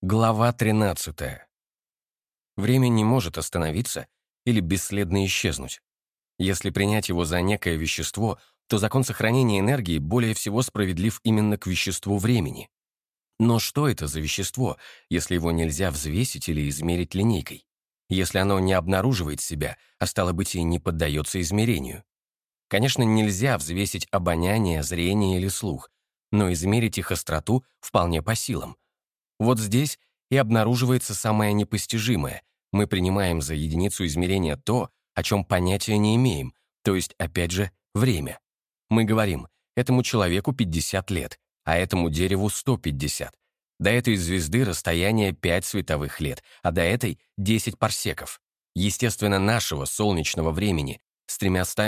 Глава 13. Время не может остановиться или бесследно исчезнуть. Если принять его за некое вещество, то закон сохранения энергии более всего справедлив именно к веществу времени. Но что это за вещество, если его нельзя взвесить или измерить линейкой? Если оно не обнаруживает себя, а стало быть и не поддается измерению? Конечно, нельзя взвесить обоняние, зрение или слух, но измерить их остроту вполне по силам. Вот здесь и обнаруживается самое непостижимое. Мы принимаем за единицу измерения то, о чем понятия не имеем, то есть, опять же, время. Мы говорим, этому человеку 50 лет, а этому дереву 150. До этой звезды расстояние 5 световых лет, а до этой 10 парсеков. Естественно, нашего солнечного времени с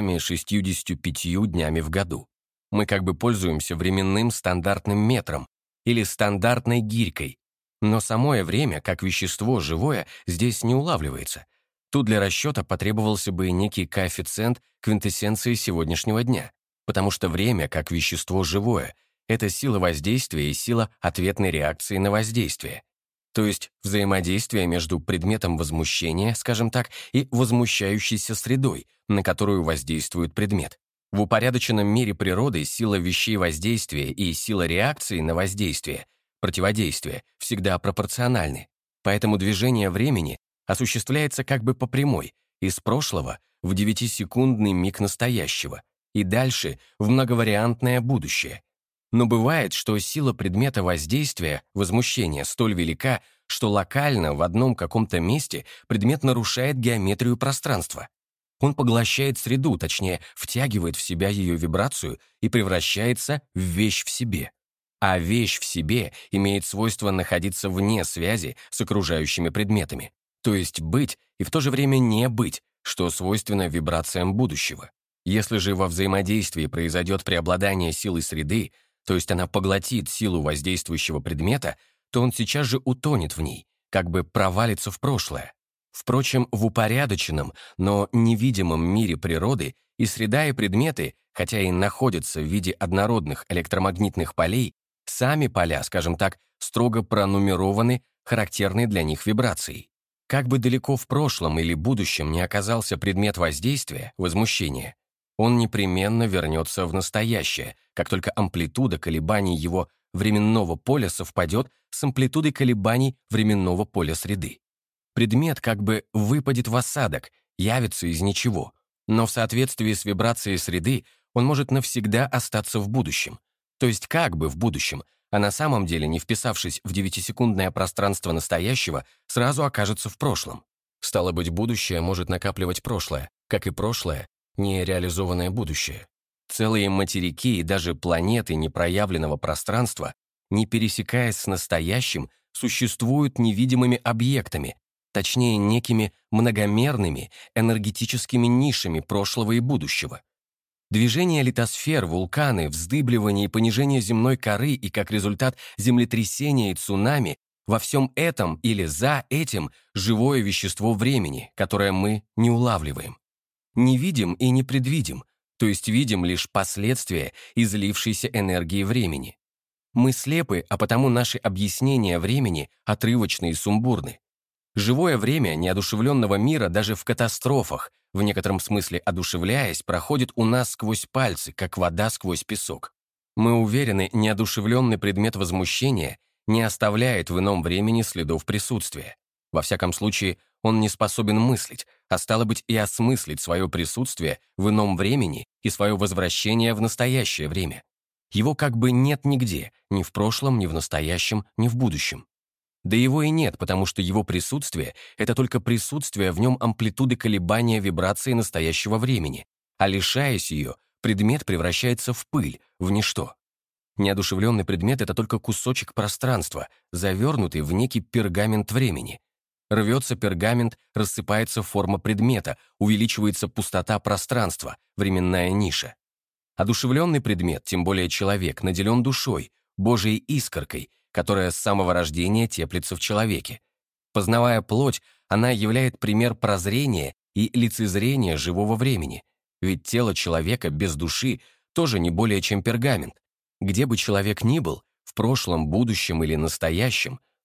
365 днями в году. Мы как бы пользуемся временным стандартным метром или стандартной гирькой, но самое время, как вещество живое, здесь не улавливается. Тут для расчета потребовался бы некий коэффициент квинтэссенции сегодняшнего дня, потому что время, как вещество живое, это сила воздействия и сила ответной реакции на воздействие. То есть взаимодействие между предметом возмущения, скажем так, и возмущающейся средой, на которую воздействует предмет. В упорядоченном мире природы сила вещей воздействия и сила реакции на воздействие, противодействие, всегда пропорциональны. Поэтому движение времени осуществляется как бы по прямой, из прошлого в 9-секундный миг настоящего, и дальше в многовариантное будущее. Но бывает, что сила предмета воздействия, возмущения, столь велика, что локально в одном каком-то месте предмет нарушает геометрию пространства. Он поглощает среду, точнее, втягивает в себя ее вибрацию и превращается в вещь в себе. А вещь в себе имеет свойство находиться вне связи с окружающими предметами, то есть быть и в то же время не быть, что свойственно вибрациям будущего. Если же во взаимодействии произойдет преобладание силы среды, то есть она поглотит силу воздействующего предмета, то он сейчас же утонет в ней, как бы провалится в прошлое. Впрочем, в упорядоченном, но невидимом мире природы и среда, и предметы, хотя и находятся в виде однородных электромагнитных полей, сами поля, скажем так, строго пронумерованы характерной для них вибрацией. Как бы далеко в прошлом или будущем ни оказался предмет воздействия, возмущения, он непременно вернется в настоящее, как только амплитуда колебаний его временного поля совпадет с амплитудой колебаний временного поля среды. Предмет как бы выпадет в осадок, явится из ничего, но в соответствии с вибрацией среды он может навсегда остаться в будущем. То есть как бы в будущем, а на самом деле, не вписавшись в 9-секундное пространство настоящего, сразу окажется в прошлом. Стало быть, будущее может накапливать прошлое, как и прошлое — нереализованное будущее. Целые материки и даже планеты непроявленного пространства, не пересекаясь с настоящим, существуют невидимыми объектами, точнее, некими многомерными энергетическими нишами прошлого и будущего. Движение литосфер, вулканы, вздыбливание и понижение земной коры и, как результат, землетрясения и цунами — во всем этом или за этим живое вещество времени, которое мы не улавливаем. Не видим и не предвидим, то есть видим лишь последствия излившейся энергии времени. Мы слепы, а потому наши объяснения времени отрывочны и сумбурны. Живое время неодушевленного мира даже в катастрофах, в некотором смысле одушевляясь, проходит у нас сквозь пальцы, как вода сквозь песок. Мы уверены, неодушевленный предмет возмущения не оставляет в ином времени следов присутствия. Во всяком случае, он не способен мыслить, а стало быть и осмыслить свое присутствие в ином времени и свое возвращение в настоящее время. Его как бы нет нигде, ни в прошлом, ни в настоящем, ни в будущем. Да его и нет, потому что его присутствие — это только присутствие в нем амплитуды колебания вибрации настоящего времени, а лишаясь ее, предмет превращается в пыль, в ничто. Неодушевленный предмет — это только кусочек пространства, завернутый в некий пергамент времени. Рвется пергамент, рассыпается форма предмета, увеличивается пустота пространства, временная ниша. Одушевленный предмет, тем более человек, наделен душой, Божией искоркой, которая с самого рождения теплится в человеке. Познавая плоть, она являет пример прозрения и лицезрения живого времени, ведь тело человека без души тоже не более чем пергамент. Где бы человек ни был, в прошлом, будущем или настоящем,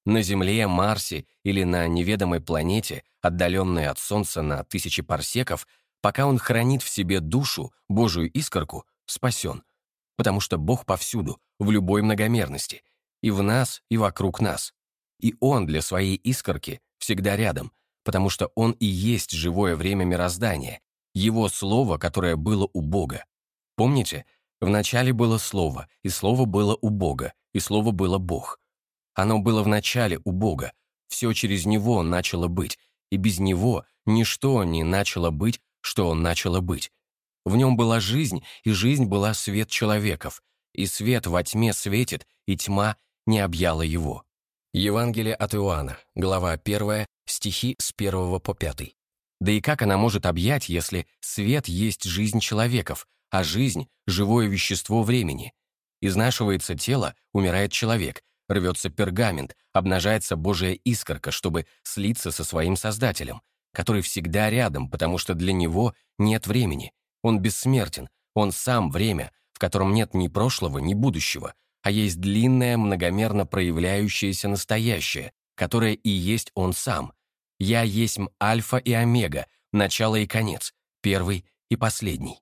На Земле, Марсе или на неведомой планете, отдаленной от Солнца на тысячи парсеков, пока он хранит в себе душу, Божию искорку, спасен. Потому что Бог повсюду, в любой многомерности, и в нас, и вокруг нас. И Он для своей искорки всегда рядом, потому что Он и есть живое время мироздания, Его Слово, которое было у Бога. Помните? Вначале было Слово, и Слово было у Бога, и Слово было Бог. Оно было в начале у Бога, все через Него начало быть, и без Него ничто не начало быть, что начало быть. В Нем была жизнь, и жизнь была свет человеков, и свет во тьме светит, и тьма не объяла Его». Евангелие от Иоанна, глава 1, стихи с 1 по 5. Да и как она может объять, если свет есть жизнь человеков, а жизнь — живое вещество времени? Изнашивается тело, умирает человек, рвется пергамент, обнажается Божья искорка, чтобы слиться со своим Создателем, который всегда рядом, потому что для него нет времени. Он бессмертен, он сам время, в котором нет ни прошлого, ни будущего, а есть длинное, многомерно проявляющееся настоящее, которое и есть он сам. «Я есмь Альфа и Омега, начало и конец, первый и последний».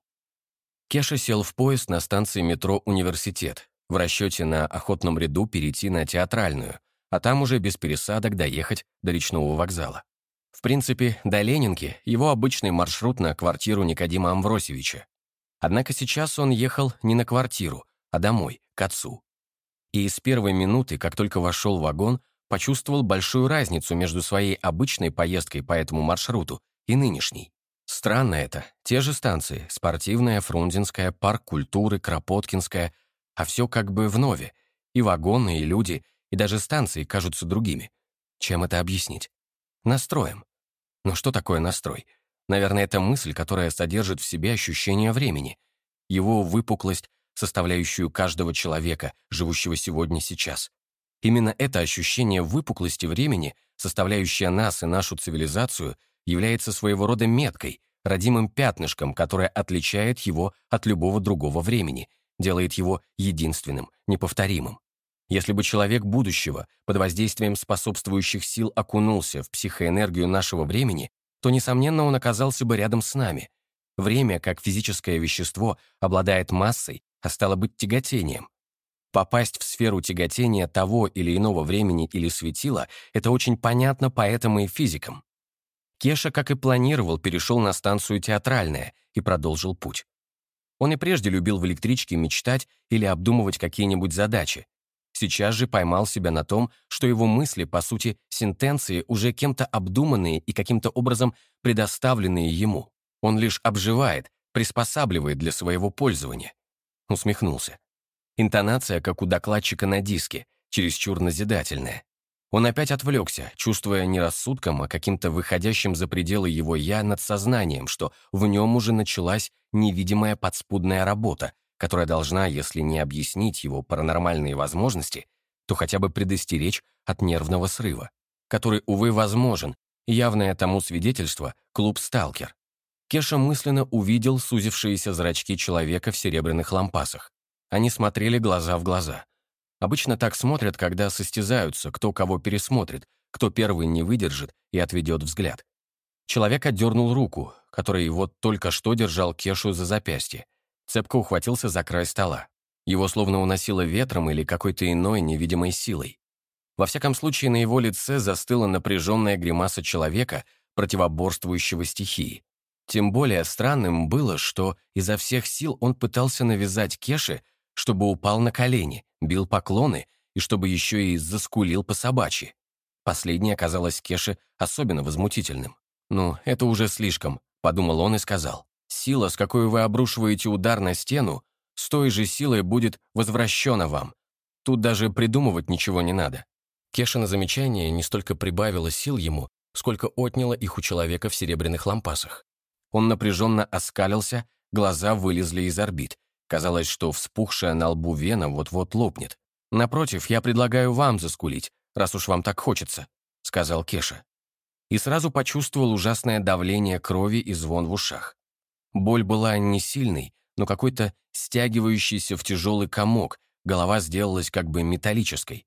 Кеша сел в поезд на станции метро «Университет», в расчете на Охотном ряду перейти на Театральную, а там уже без пересадок доехать до речного вокзала. В принципе, до Ленинки его обычный маршрут на квартиру Никодима Амвросевича. Однако сейчас он ехал не на квартиру, а домой, к отцу. И с первой минуты, как только вошел в вагон, почувствовал большую разницу между своей обычной поездкой по этому маршруту и нынешней. Странно это, те же станции, Спортивная, Фрунзенская, Парк культуры, Кропоткинская, а все как бы вновь, и вагоны, и люди, и даже станции кажутся другими. Чем это объяснить? Настроем. Но что такое настрой? Наверное, это мысль, которая содержит в себе ощущение времени, его выпуклость, составляющую каждого человека, живущего сегодня-сейчас. Именно это ощущение выпуклости времени, составляющее нас и нашу цивилизацию, является своего рода меткой, родимым пятнышком, которое отличает его от любого другого времени, делает его единственным, неповторимым. Если бы человек будущего под воздействием способствующих сил окунулся в психоэнергию нашего времени, то, несомненно, он оказался бы рядом с нами. Время, как физическое вещество, обладает массой, а стало быть тяготением. Попасть в сферу тяготения того или иного времени или светила — это очень понятно поэтам и физикам. Кеша, как и планировал, перешел на станцию Театральная и продолжил путь. Он и прежде любил в электричке мечтать или обдумывать какие-нибудь задачи. Сейчас же поймал себя на том, что его мысли, по сути, сентенции, уже кем-то обдуманные и каким-то образом предоставленные ему. Он лишь обживает, приспосабливает для своего пользования. Усмехнулся. Интонация, как у докладчика на диске, чересчур назидательная. Он опять отвлекся, чувствуя не рассудком, а каким-то выходящим за пределы его «я» над сознанием, что в нем уже началась невидимая подспудная работа, которая должна, если не объяснить его паранормальные возможности, то хотя бы предостеречь от нервного срыва, который, увы, возможен, и явное тому свидетельство — клуб «Сталкер». Кеша мысленно увидел сузившиеся зрачки человека в серебряных лампасах. Они смотрели глаза в глаза. Обычно так смотрят, когда состязаются, кто кого пересмотрит, кто первый не выдержит и отведет взгляд. Человек отдернул руку, который вот только что держал Кешу за запястье. Цепко ухватился за край стола. Его словно уносило ветром или какой-то иной невидимой силой. Во всяком случае, на его лице застыла напряженная гримаса человека, противоборствующего стихии. Тем более странным было, что изо всех сил он пытался навязать Кеше, чтобы упал на колени, бил поклоны и чтобы еще и заскулил по-собачьи. Последнее оказалось Кеше особенно возмутительным. «Ну, это уже слишком», — подумал он и сказал. «Сила, с какой вы обрушиваете удар на стену, с той же силой будет возвращена вам. Тут даже придумывать ничего не надо». Кешина замечание не столько прибавило сил ему, сколько отняло их у человека в серебряных лампасах. Он напряженно оскалился, глаза вылезли из орбит. Казалось, что вспухшая на лбу вена вот-вот лопнет. «Напротив, я предлагаю вам заскулить, раз уж вам так хочется», — сказал Кеша. И сразу почувствовал ужасное давление крови и звон в ушах. Боль была не сильной, но какой-то стягивающийся в тяжелый комок, голова сделалась как бы металлической.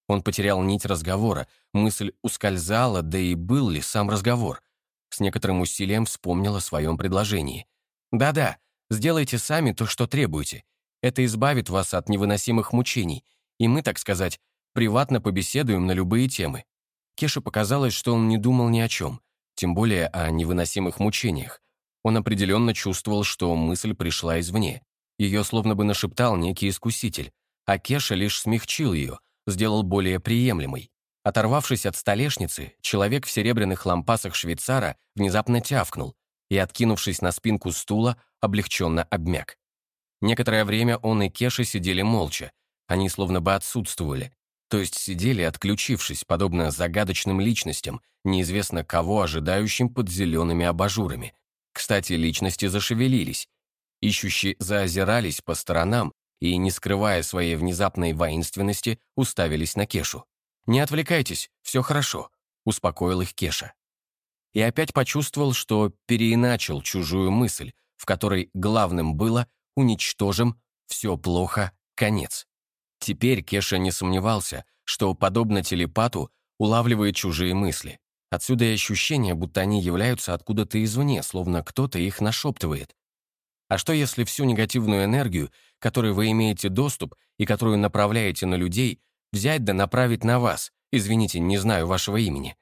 Он потерял нить разговора, мысль ускользала, да и был ли сам разговор. С некоторым усилием вспомнил о своем предложении. «Да-да, сделайте сами то, что требуете. Это избавит вас от невыносимых мучений, и мы, так сказать, приватно побеседуем на любые темы». Кеше показалось, что он не думал ни о чем, тем более о невыносимых мучениях. Он определенно чувствовал, что мысль пришла извне. Ее словно бы нашептал некий искуситель, а Кеша лишь смягчил ее, сделал более приемлемой. Оторвавшись от столешницы, человек в серебряных лампасах швейцара внезапно тявкнул и, откинувшись на спинку стула, облегченно обмяк. Некоторое время он и Кеша сидели молча, они словно бы отсутствовали, то есть сидели, отключившись, подобно загадочным личностям, неизвестно кого ожидающим под зелеными абажурами. Кстати, личности зашевелились. Ищущие заозирались по сторонам и, не скрывая своей внезапной воинственности, уставились на Кешу. «Не отвлекайтесь, все хорошо», — успокоил их Кеша. И опять почувствовал, что переиначил чужую мысль, в которой главным было «уничтожим, все плохо, конец». Теперь Кеша не сомневался, что, подобно телепату, улавливает чужие мысли. Отсюда и ощущение, будто они являются откуда-то извне, словно кто-то их нашептывает. А что если всю негативную энергию, к которой вы имеете доступ и которую направляете на людей, взять да направить на вас? Извините, не знаю вашего имени.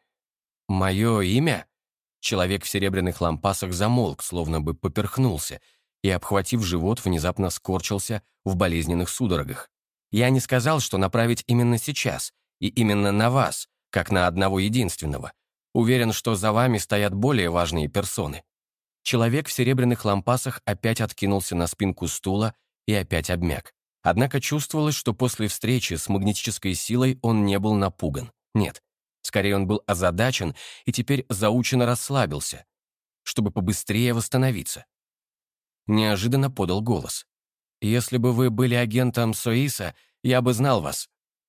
Мое имя? Человек в серебряных лампасах замолк, словно бы поперхнулся, и, обхватив живот, внезапно скорчился в болезненных судорогах. Я не сказал, что направить именно сейчас, и именно на вас, как на одного единственного. Уверен, что за вами стоят более важные персоны. Человек в серебряных лампасах опять откинулся на спинку стула и опять обмяк. Однако чувствовалось, что после встречи с магнетической силой он не был напуган. Нет, скорее он был озадачен и теперь заученно расслабился, чтобы побыстрее восстановиться. Неожиданно подал голос. «Если бы вы были агентом Соиса, я бы знал вас».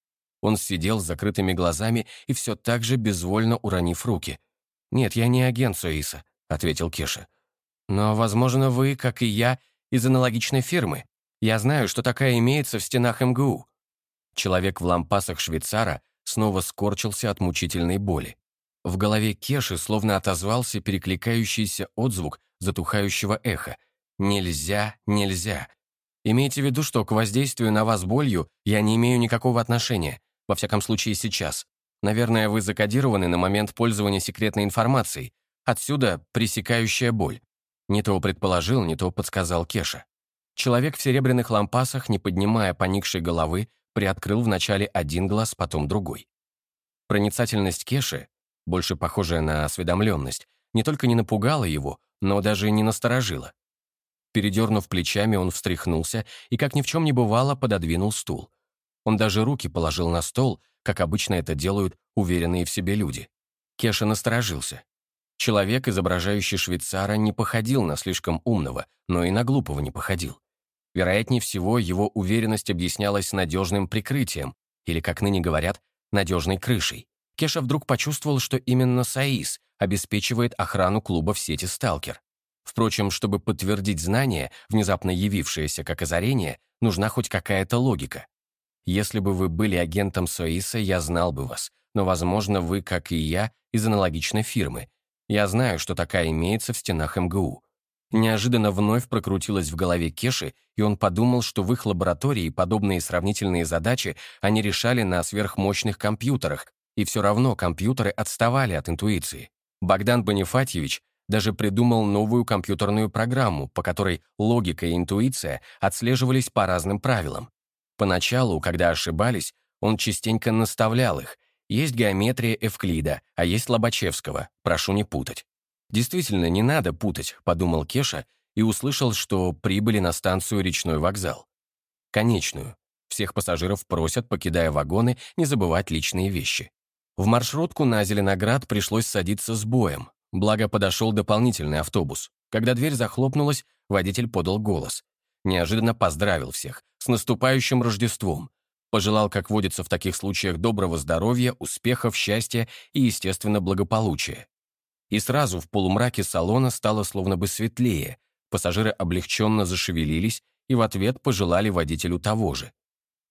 Он сидел с закрытыми глазами и все так же безвольно уронив руки. «Нет, я не агент Соиса», — ответил Кеша. «Но, возможно, вы, как и я, из аналогичной фирмы. Я знаю, что такая имеется в стенах МГУ». Человек в лампасах швейцара снова скорчился от мучительной боли. В голове Кеши словно отозвался перекликающийся отзвук затухающего эха. «Нельзя, нельзя». Имейте в виду, что к воздействию на вас болью я не имею никакого отношения, во всяком случае сейчас. Наверное, вы закодированы на момент пользования секретной информацией. Отсюда пресекающая боль. Не то предположил, не то подсказал Кеша. Человек в серебряных лампасах, не поднимая поникшей головы, приоткрыл вначале один глаз, потом другой. Проницательность Кеши, больше похожая на осведомленность, не только не напугала его, но даже и не насторожила. Передернув плечами, он встряхнулся и, как ни в чем не бывало, пододвинул стул. Он даже руки положил на стол, как обычно это делают уверенные в себе люди. Кеша насторожился. Человек, изображающий швейцара, не походил на слишком умного, но и на глупого не походил. Вероятнее всего, его уверенность объяснялась надежным прикрытием, или, как ныне говорят, надежной крышей. Кеша вдруг почувствовал, что именно Соис обеспечивает охрану клуба в сети «Сталкер». Впрочем, чтобы подтвердить знание, внезапно явившееся как озарение, нужна хоть какая-то логика. Если бы вы были агентом Соиса, я знал бы вас, но, возможно, вы, как и я, из аналогичной фирмы. Я знаю, что такая имеется в стенах МГУ. Неожиданно вновь прокрутилось в голове Кеши, и он подумал, что в их лаборатории подобные сравнительные задачи они решали на сверхмощных компьютерах, и все равно компьютеры отставали от интуиции. Богдан Бонифатьевич даже придумал новую компьютерную программу, по которой логика и интуиция отслеживались по разным правилам. Поначалу, когда ошибались, он частенько наставлял их. Есть геометрия Эвклида, а есть Лобачевского, прошу не путать. Действительно, не надо путать, подумал Кеша и услышал, что прибыли на станцию «Речной вокзал». Конечную. Всех пассажиров просят, покидая вагоны, не забывать личные вещи. В маршрутку на Зеленоград пришлось садиться с боем. Благо, подошел дополнительный автобус. Когда дверь захлопнулась, водитель подал голос. Неожиданно поздравил всех с наступающим Рождеством. Пожелал, как водится в таких случаях, доброго здоровья, успехов, счастья и, естественно, благополучия. И сразу в полумраке салона стало словно бы светлее. Пассажиры облегченно зашевелились и в ответ пожелали водителю того же.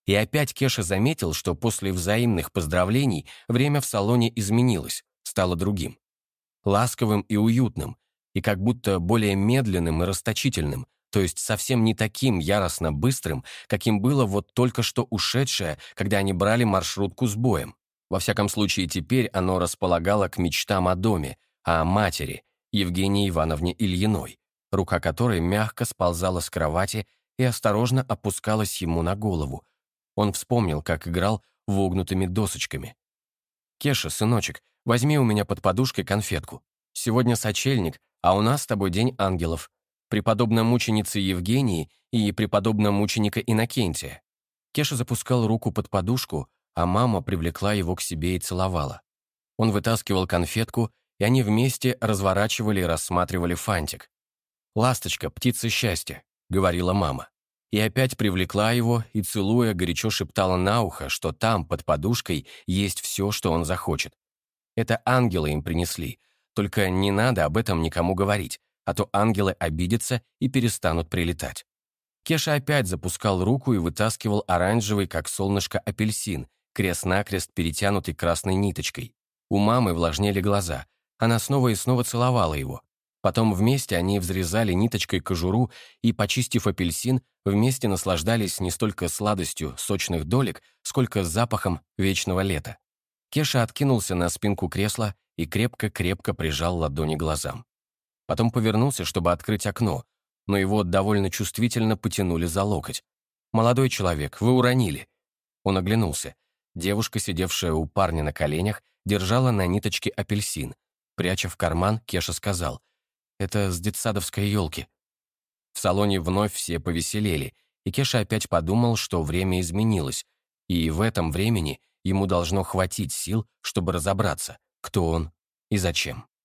И опять Кеша заметил, что после взаимных поздравлений время в салоне изменилось, стало другим. Ласковым и уютным, и как будто более медленным и расточительным, то есть совсем не таким яростно быстрым, каким было вот только что ушедшее, когда они брали маршрутку с боем. Во всяком случае, теперь оно располагало к мечтам о доме, о матери, Евгении Ивановне Ильиной, рука которой мягко сползала с кровати и осторожно опускалась ему на голову. Он вспомнил, как играл вогнутыми досочками. «Кеша, сыночек, возьми у меня под подушкой конфетку. Сегодня сочельник, а у нас с тобой день ангелов. Преподобная мученицы Евгении и преподобная мученика Иннокентия». Кеша запускал руку под подушку, а мама привлекла его к себе и целовала. Он вытаскивал конфетку, и они вместе разворачивали и рассматривали фантик. «Ласточка, птица счастья», — говорила мама. И опять привлекла его и, целуя, горячо шептала на ухо, что там, под подушкой, есть все, что он захочет. Это ангелы им принесли, только не надо об этом никому говорить, а то ангелы обидятся и перестанут прилетать. Кеша опять запускал руку и вытаскивал оранжевый, как солнышко, апельсин, крест-накрест перетянутый красной ниточкой. У мамы влажнели глаза. Она снова и снова целовала его. Потом вместе они взрезали ниточкой кожуру и, почистив апельсин, вместе наслаждались не столько сладостью сочных долек, сколько запахом вечного лета. Кеша откинулся на спинку кресла и крепко-крепко прижал ладони к глазам. Потом повернулся, чтобы открыть окно, но его довольно чувствительно потянули за локоть. «Молодой человек, вы уронили». Он оглянулся. Девушка, сидевшая у парня на коленях, держала на ниточке апельсин. Пряча в карман, Кеша сказал: «Это с детсадовской елки». В салоне вновь все повеселели, и Кеша опять подумал, что время изменилось, и в этом времени ему должно хватить сил, чтобы разобраться, кто он и зачем.